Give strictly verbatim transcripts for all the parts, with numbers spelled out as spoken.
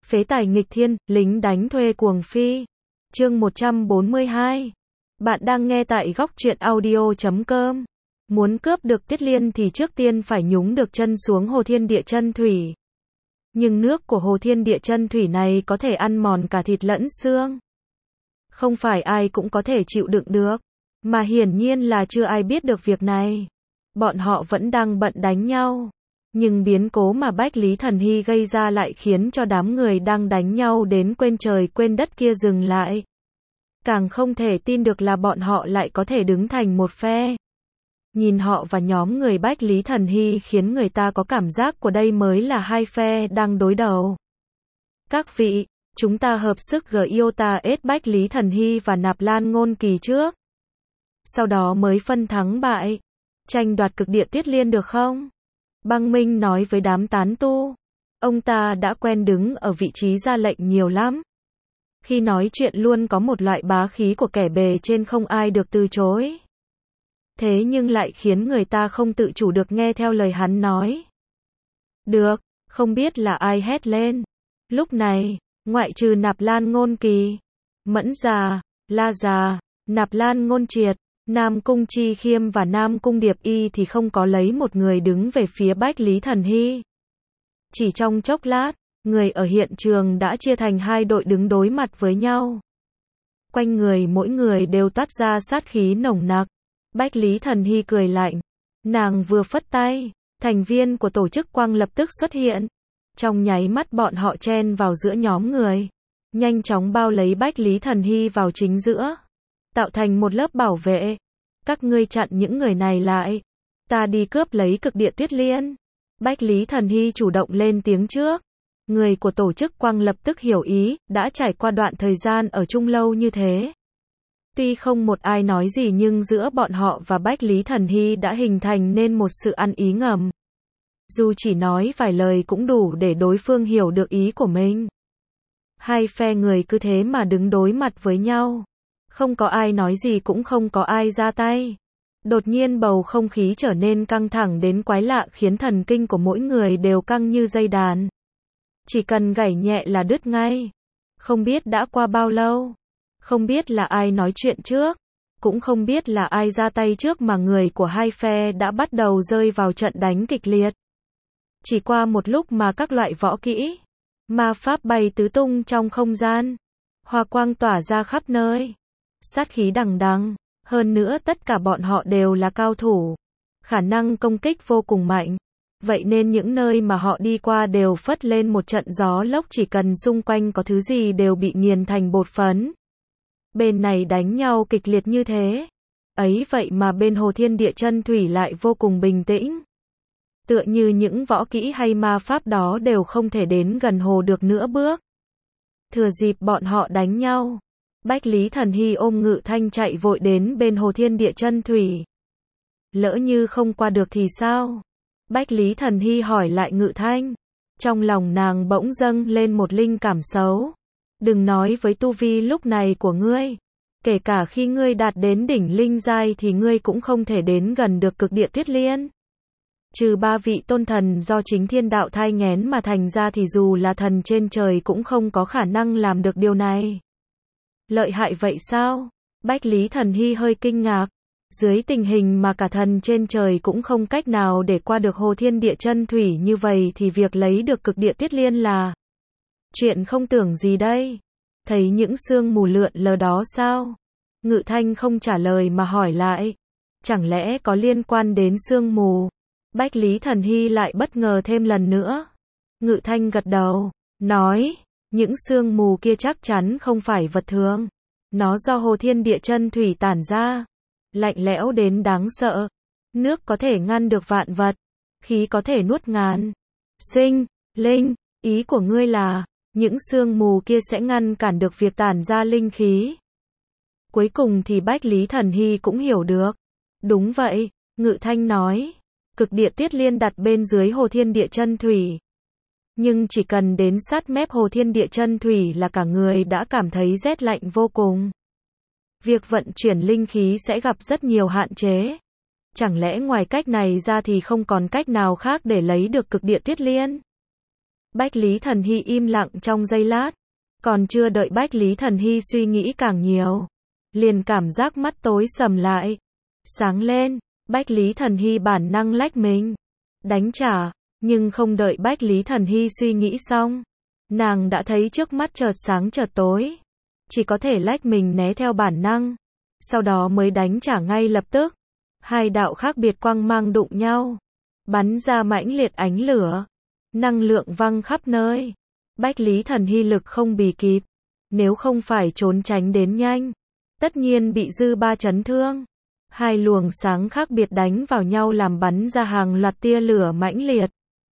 Phế tài nghịch thiên, lính đánh thuê cuồng phi. Chương một trăm bốn mươi hai. Bạn đang nghe tại góc truyện audio chấm com. Muốn cướp được Tuyết Liên thì trước tiên phải nhúng được chân xuống Hồ Thiên Địa Chân Thủy. Nhưng nước của Hồ Thiên Địa Chân Thủy này có thể ăn mòn cả thịt lẫn xương. Không phải ai cũng có thể chịu đựng được. Mà hiển nhiên là chưa ai biết được việc này. Bọn họ vẫn đang bận đánh nhau. Nhưng biến cố mà Bách Lý Thần Hy gây ra lại khiến cho đám người đang đánh nhau đến quên trời quên đất kia dừng lại. Càng không thể tin được là bọn họ lại có thể đứng thành một phe. Nhìn họ và nhóm người Bách Lý Thần Hy khiến người ta có cảm giác của đây mới là hai phe đang đối đầu. Các vị, chúng ta hợp sức gờ Iota ết Bách Lý Thần Hy và Nạp Lan Ngôn Kỳ trước. Sau đó mới phân thắng bại. Tranh đoạt cực địa Tuyết Liên được không? Băng Minh nói với đám tán tu. Ông ta đã quen đứng ở vị trí ra lệnh nhiều lắm. Khi nói chuyện luôn có một loại bá khí của kẻ bề trên không ai được từ chối. Thế nhưng lại khiến người ta không tự chủ được nghe theo lời hắn nói. Được, không biết là ai hét lên. Lúc này, ngoại trừ Nạp Lan Ngôn Kỳ, Mẫn Già, La Già, Nạp Lan Ngôn Triệt, Nam Cung Chi Khiêm và Nam Cung Điệp Y thì không có lấy một người đứng về phía Bách Lý Thần Hy. Chỉ trong chốc lát, người ở hiện trường đã chia thành hai đội đứng đối mặt với nhau. Quanh người mỗi người đều toát ra sát khí nồng nặc. Bách Lý Thần Hy cười lạnh. Nàng vừa phất tay, thành viên của tổ chức Quang lập tức xuất hiện. Trong nháy mắt bọn họ chen vào giữa nhóm người. Nhanh chóng bao lấy Bách Lý Thần Hy vào chính giữa. Tạo thành một lớp bảo vệ. Các ngươi chặn những người này lại. Ta đi cướp lấy cực địa Tuyết Liên. Bách Lý Thần Hy chủ động lên tiếng trước. Người của tổ chức Quang lập tức hiểu ý, đã trải qua đoạn thời gian ở chung lâu như thế. Tuy không một ai nói gì nhưng giữa bọn họ và Bách Lý Thần Hy đã hình thành nên một sự ăn ý ngầm. Dù chỉ nói vài lời cũng đủ để đối phương hiểu được ý của mình. Hai phe người cứ thế mà đứng đối mặt với nhau. Không có ai nói gì cũng không có ai ra tay. Đột nhiên bầu không khí trở nên căng thẳng đến quái lạ khiến thần kinh của mỗi người đều căng như dây đàn. Chỉ cần gảy nhẹ là đứt ngay. Không biết đã qua bao lâu. Không biết là ai nói chuyện trước. Cũng không biết là ai ra tay trước mà người của hai phe đã bắt đầu rơi vào trận đánh kịch liệt. Chỉ qua một lúc mà các loại võ kỹ, ma pháp bay tứ tung trong không gian. Hoa quang tỏa ra khắp nơi. Sát khí đằng đằng. Hơn nữa tất cả bọn họ đều là cao thủ. Khả năng công kích vô cùng mạnh. Vậy nên những nơi mà họ đi qua đều phất lên một trận gió lốc, chỉ cần xung quanh có thứ gì đều bị nghiền thành bột phấn. Bên này đánh nhau kịch liệt như thế. Ấy vậy mà bên Hồ Thiên Địa Chân Thủy lại vô cùng bình tĩnh. Tựa như những võ kỹ hay ma pháp đó đều không thể đến gần hồ được nữa bước. Thừa dịp bọn họ đánh nhau, Bách Lý Thần Hy ôm Ngự Thanh chạy vội đến bên Hồ Thiên Địa Chân Thủy. Lỡ như không qua được thì sao? Bách Lý Thần Hy hỏi lại Ngự Thanh. Trong lòng nàng bỗng dâng lên một linh cảm xấu. Đừng nói với tu vi lúc này của ngươi. Kể cả khi ngươi đạt đến đỉnh linh giai thì ngươi cũng không thể đến gần được cực địa Tuyết Liên. Trừ ba vị tôn thần do chính thiên đạo thai nghén mà thành ra thì dù là thần trên trời cũng không có khả năng làm được điều này. Lợi hại vậy sao? Bách Lý Thần Hy hơi kinh ngạc. Dưới tình hình mà cả thần trên trời cũng không cách nào để qua được Hồ Thiên Địa Chân Thủy như vậy thì việc lấy được cực địa Tuyết Liên là chuyện không tưởng gì đây. Thấy những sương mù lượn lờ đó sao? Ngự Thanh không trả lời mà hỏi lại. Chẳng lẽ có liên quan đến sương mù? Bách Lý Thần Hy lại bất ngờ thêm lần nữa. Ngự Thanh gật đầu, nói, những sương mù kia chắc chắn không phải vật thường. Nó do Hồ Thiên Địa Chân Thủy tản ra. Lạnh lẽo đến đáng sợ. Nước có thể ngăn được vạn vật. Khí có thể nuốt ngàn. Sinh, linh, ý của ngươi là, những sương mù kia sẽ ngăn cản được việc tản ra linh khí. Cuối cùng thì Bách Lý Thần Hy cũng hiểu được. Đúng vậy, Ngự Thanh nói. Cực địa Tuyết Liên đặt bên dưới Hồ Thiên Địa Chân Thủy. Nhưng chỉ cần đến sát mép Hồ Thiên Địa Chân Thủy là cả người đã cảm thấy rét lạnh vô cùng. Việc vận chuyển linh khí sẽ gặp rất nhiều hạn chế. Chẳng lẽ ngoài cách này ra thì không còn cách nào khác để lấy được cực địa Tuyết Liên? Bách Lý Thần Hy im lặng trong giây lát. Còn chưa đợi Bách Lý Thần Hy suy nghĩ càng nhiều, liền cảm giác mắt tối sầm lại. Sáng lên, Bách Lý Thần Hy bản năng lách mình, đánh trả, nhưng không đợi Bách Lý Thần Hy suy nghĩ xong, nàng đã thấy trước mắt chợt sáng chợt tối, chỉ có thể lách mình né theo bản năng, sau đó mới đánh trả ngay lập tức. Hai đạo khác biệt quang mang đụng nhau, bắn ra mãnh liệt ánh lửa, năng lượng văng khắp nơi. Bách Lý Thần Hy lực không bì kịp, nếu không phải trốn tránh đến nhanh, tất nhiên bị dư ba chấn thương. Hai luồng sáng khác biệt đánh vào nhau làm bắn ra hàng loạt tia lửa mãnh liệt,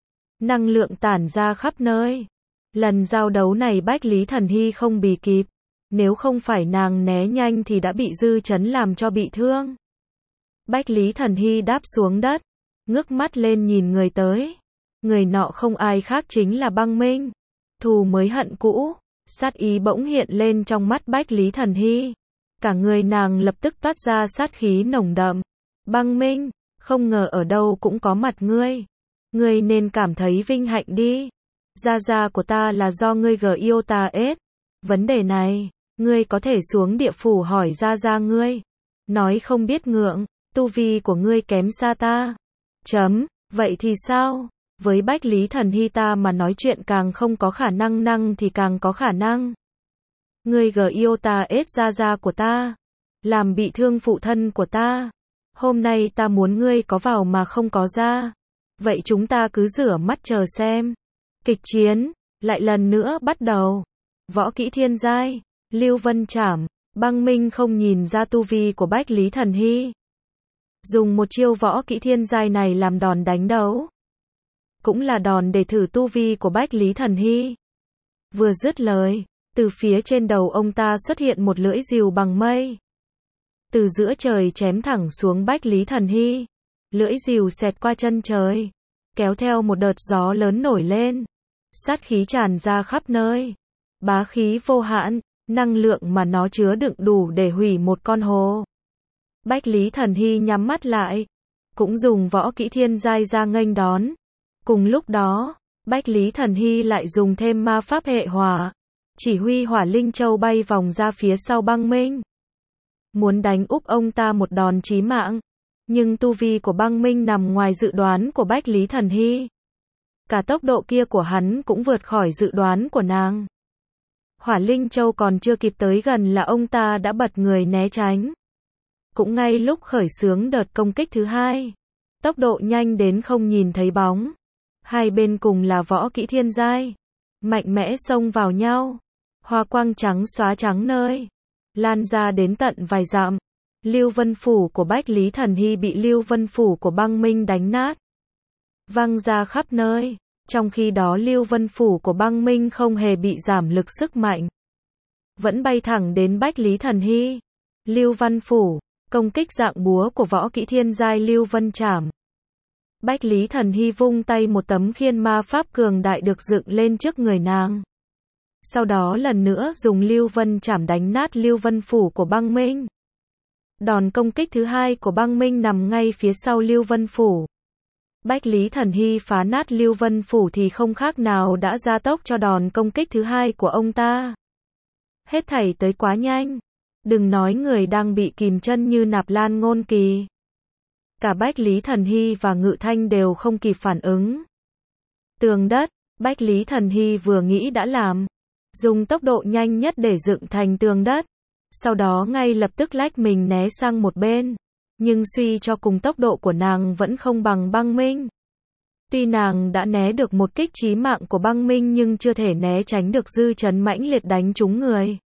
năng lượng tản ra khắp nơi. Lần giao đấu này Bách Lý Thần Hy không bì kịp, nếu không phải nàng né nhanh thì đã bị dư chấn làm cho bị thương. Bách Lý Thần Hy đáp xuống đất, ngước mắt lên nhìn người tới. Người nọ không ai khác chính là Băng Minh. Thù mới hận cũ, sát ý bỗng hiện lên trong mắt Bách Lý Thần Hy. Cả người nàng lập tức toát ra sát khí nồng đậm. Băng Minh, không ngờ ở đâu cũng có mặt ngươi. Ngươi nên cảm thấy vinh hạnh đi. Gia gia của ta là do ngươi gờ yêu ta ết. Vấn đề này, ngươi có thể xuống địa phủ hỏi gia gia ngươi. Nói không biết ngượng, tu vi của ngươi kém xa ta. Chấm, vậy thì sao? Với Bách Lý Thần Hy ta mà nói chuyện càng không có khả năng, năng thì càng có khả năng. Ngươi gờ yêu ta ết gia gia của ta, làm bị thương phụ thân của ta. Hôm nay ta muốn ngươi có vào mà không có ra. Vậy chúng ta cứ rửa mắt chờ xem. Kịch chiến lại lần nữa bắt đầu. Võ kỹ thiên giai, Lưu Vân Trảm. Băng Minh không nhìn ra tu vi của Bách Lý Thần Hy, dùng một chiêu võ kỹ thiên giai này làm đòn đánh đấu, cũng là đòn để thử tu vi của Bách Lý Thần Hy. Vừa dứt lời, từ phía trên đầu ông ta xuất hiện một lưỡi rìu bằng mây, từ giữa trời chém thẳng xuống Bách Lý Thần Hy. Lưỡi rìu xẹt qua chân trời, kéo theo một đợt gió lớn nổi lên, sát khí tràn ra khắp nơi, bá khí vô hạn, năng lượng mà nó chứa đựng đủ để hủy một con hồ. Bách Lý Thần Hy nhắm mắt lại, cũng dùng võ kỹ thiên giai ra nghênh đón. Cùng lúc đó, Bách Lý Thần Hy lại dùng thêm ma pháp hệ hỏa, chỉ huy hỏa linh châu bay vòng ra phía sau Băng Minh, muốn đánh úp ông ta một đòn chí mạng. Nhưng tu vi của Băng Minh nằm ngoài dự đoán của Bách Lý Thần Hy. Cả tốc độ kia của hắn cũng vượt khỏi dự đoán của nàng. Hỏa linh châu còn chưa kịp tới gần là ông ta đã bật người né tránh. Cũng ngay lúc khởi xướng đợt công kích thứ hai, tốc độ nhanh đến không nhìn thấy bóng. Hai bên cùng là võ kỹ thiên giai, mạnh mẽ xông vào nhau. Hoa quang trắng xóa trắng nơi, lan ra đến tận vài dặm. Lưu Vân Phủ của Bách Lý Thần Hy bị Lưu Vân Phủ của Băng Minh đánh nát, văng ra khắp nơi. Trong khi đó Lưu Vân Phủ của Băng Minh không hề bị giảm lực sức mạnh, vẫn bay thẳng đến Bách Lý Thần Hy. Lưu Văn Phủ, công kích dạng búa của võ kỹ thiên giai Lưu Vân Trảm. Bách Lý Thần Hy vung tay, một tấm khiên ma pháp cường đại được dựng lên trước người nàng. Sau đó lần nữa dùng Lưu Vân Trảm đánh nát Lưu Vân Phủ của Băng Minh. Đòn công kích thứ hai của Băng Minh nằm ngay phía sau Lưu Vân Phủ. Bách Lý Thần Hy phá nát Lưu Vân Phủ thì không khác nào đã gia tốc cho đòn công kích thứ hai của ông ta. Hết thảy tới quá nhanh. Đừng nói người đang bị kìm chân như Nạp Lan Ngôn Kỳ. Cả Bách Lý Thần Hy và Ngự Thanh đều không kịp phản ứng. Tường đất, Bách Lý Thần Hy vừa nghĩ đã làm. Dùng tốc độ nhanh nhất để dựng thành tường đất. Sau đó ngay lập tức lách mình né sang một bên. Nhưng suy cho cùng tốc độ của nàng vẫn không bằng Băng Minh. Tuy nàng đã né được một kích chí mạng của Băng Minh nhưng chưa thể né tránh được dư chấn mãnh liệt đánh trúng người.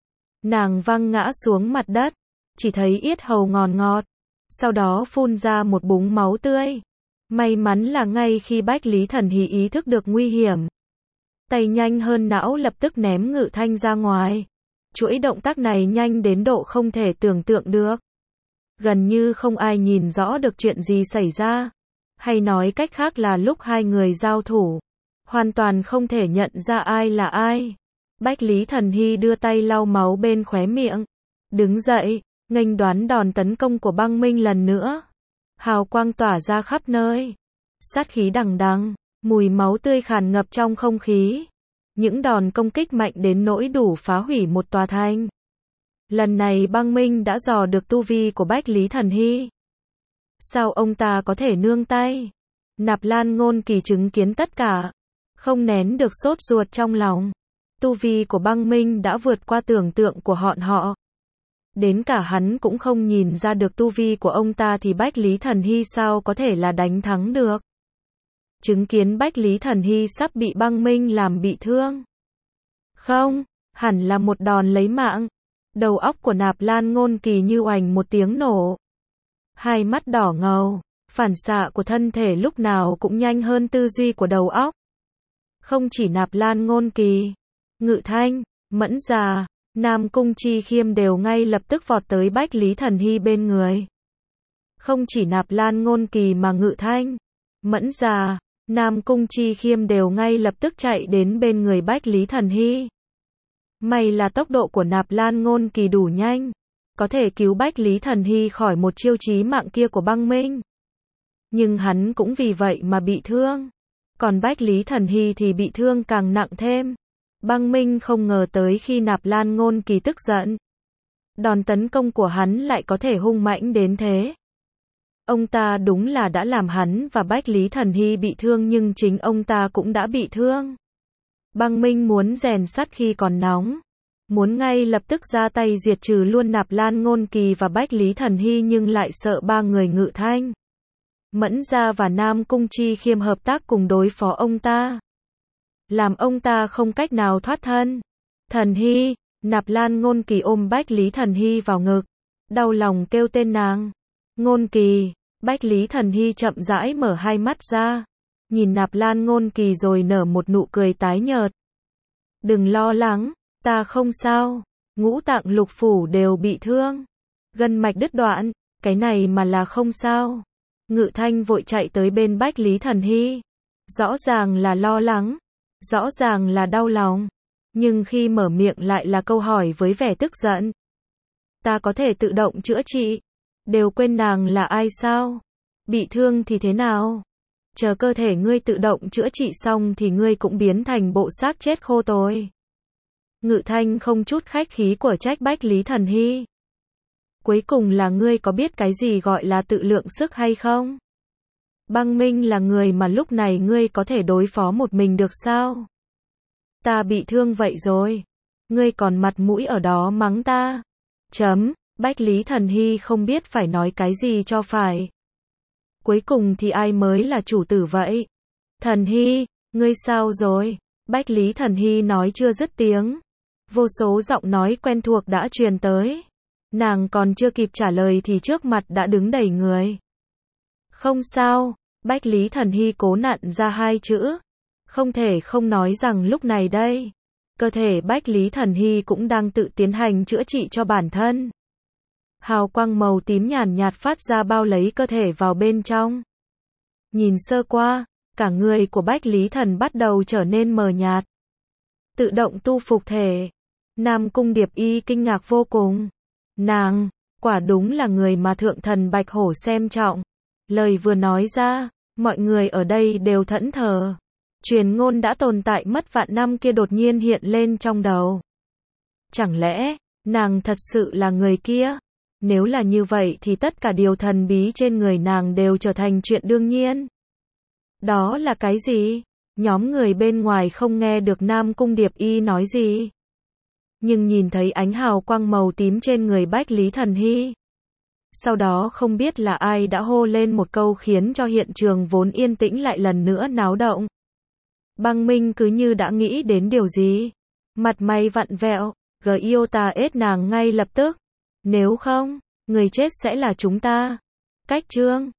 Nàng văng ngã xuống mặt đất, chỉ thấy yết hầu ngọt ngọt, sau đó phun ra một búng máu tươi. May mắn là ngay khi Bách Lý Thần Hy ý thức được nguy hiểm, tay nhanh hơn não lập tức ném Ngự Thanh ra ngoài. Chuỗi động tác này nhanh đến độ không thể tưởng tượng được. Gần như không ai nhìn rõ được chuyện gì xảy ra. Hay nói cách khác là lúc hai người giao thủ, hoàn toàn không thể nhận ra ai là ai. Bách Lý Thần Hy đưa tay lau máu bên khóe miệng, đứng dậy, nghênh đoán đòn tấn công của Băng Minh lần nữa. Hào quang tỏa ra khắp nơi, sát khí đằng đằng, Mùi máu tươi tràn ngập trong không khí. Những đòn công kích mạnh đến nỗi đủ phá hủy một tòa thành. Lần này Băng Minh đã dò được tu vi của Bách Lý Thần Hy. Sao ông ta có thể nương tay? Nạp Lan Ngôn Kỳ chứng kiến tất cả, không nén được sốt ruột trong lòng. Tu vi của Băng Minh đã vượt qua tưởng tượng của bọn họ. Đến cả hắn cũng không nhìn ra được tu vi của ông ta thì Bách Lý Thần Hy sao có thể là đánh thắng được. Chứng kiến Bách Lý Thần Hy sắp bị Băng Minh làm bị thương. Không, hẳn là một đòn lấy mạng. Đầu óc của Nạp Lan Ngôn Kỳ như oành một tiếng nổ. Hai mắt đỏ ngầu, phản xạ của thân thể lúc nào cũng nhanh hơn tư duy của đầu óc. Không chỉ Nạp Lan Ngôn Kỳ, Ngự Thanh, Mẫn Già, Nam Cung Chi Khiêm đều ngay lập tức vọt tới Bách Lý Thần Hy bên người. Không chỉ Nạp Lan Ngôn Kỳ mà Ngự Thanh, Mẫn Già, Nam Cung Chi Khiêm đều ngay lập tức chạy đến bên người Bách Lý Thần Hy. May là tốc độ của Nạp Lan Ngôn Kỳ đủ nhanh, có thể cứu Bách Lý Thần Hy khỏi một chiêu chí mạng kia của Băng Minh. Nhưng hắn cũng vì vậy mà bị thương. Còn Bách Lý Thần Hy thì bị thương càng nặng thêm. Băng Minh không ngờ tới khi Nạp Lan Ngôn Kỳ tức giận, đòn tấn công của hắn lại có thể hung mãnh đến thế. Ông ta đúng là đã làm hắn và Bách Lý Thần Hy bị thương nhưng chính ông ta cũng đã bị thương. Băng Minh muốn rèn sắt khi còn nóng, muốn ngay lập tức ra tay diệt trừ luôn Nạp Lan Ngôn Kỳ và Bách Lý Thần Hy nhưng lại sợ ba người Ngự Thanh, Mẫn Gia và Nam Cung Chi Khiêm hợp tác cùng đối phó ông ta, làm ông ta không cách nào thoát thân. Thần Hy, Nạp Lan Ngôn Kỳ ôm Bách Lý Thần Hy vào ngực, đau lòng kêu tên nàng. Ngôn Kỳ. Bách Lý Thần Hy chậm rãi mở hai mắt ra, nhìn Nạp Lan Ngôn Kỳ rồi nở một nụ cười tái nhợt. Đừng lo lắng, ta không sao, ngũ tạng lục phủ đều bị thương, gân mạch đứt đoạn, cái này mà là không sao. Ngự Thanh vội chạy tới bên Bách Lý Thần Hy, rõ ràng là lo lắng, rõ ràng là đau lòng, nhưng khi mở miệng lại là câu hỏi với vẻ tức giận. Ta có thể tự động chữa trị, đều quên nàng là ai sao? Bị thương thì thế nào? Chờ cơ thể ngươi tự động chữa trị xong thì ngươi cũng biến thành bộ xác chết khô tồi. Ngự Thanh không chút khách khí của trách Bách Lý Thần Hy. Cuối cùng là ngươi có biết cái gì gọi là tự lượng sức hay không? Băng Minh là người mà lúc này ngươi có thể đối phó một mình được sao? Ta bị thương vậy rồi, ngươi còn mặt mũi ở đó mắng ta. Chấm. Bách Lý Thần Hy không biết phải nói cái gì cho phải. Cuối cùng thì ai mới là chủ tử vậy? Thần Hy, ngươi sao rồi? Bách Lý Thần Hy nói chưa dứt tiếng, vô số giọng nói quen thuộc đã truyền tới. Nàng còn chưa kịp trả lời thì trước mặt đã đứng đầy người. Không sao, Bách Lý Thần Hy cố nặn ra hai chữ. Không thể không nói rằng lúc này đây, cơ thể Bách Lý Thần Hy cũng đang tự tiến hành chữa trị cho bản thân. Hào quang màu tím nhàn nhạt phát ra bao lấy cơ thể vào bên trong. Nhìn sơ qua, cả người của Bách Lý Thần bắt đầu trở nên mờ nhạt. Tự động tu phục thể. Nam Cung Điệp Y kinh ngạc vô cùng. Nàng, quả đúng là người mà thượng thần Bạch Hổ xem trọng. Lời vừa nói ra, mọi người ở đây đều thẫn thờ. Truyền ngôn đã tồn tại mất vạn năm kia đột nhiên hiện lên trong đầu. Chẳng lẽ, nàng thật sự là người kia? Nếu là như vậy thì tất cả điều thần bí trên người nàng đều trở thành chuyện đương nhiên. Đó là cái gì? Nhóm người bên ngoài không nghe được Nam Cung Điệp Y nói gì. Nhưng nhìn thấy ánh hào quang màu tím trên người Bách Lý Thần Hy. Sau đó không biết là ai đã hô lên một câu khiến cho hiện trường vốn yên tĩnh lại lần nữa náo động. Băng Minh cứ như đã nghĩ đến điều gì. Mặt mày vặn vẹo, gờ yêu ta ết nàng ngay lập tức. Nếu không, người chết sẽ là chúng ta. Cách chương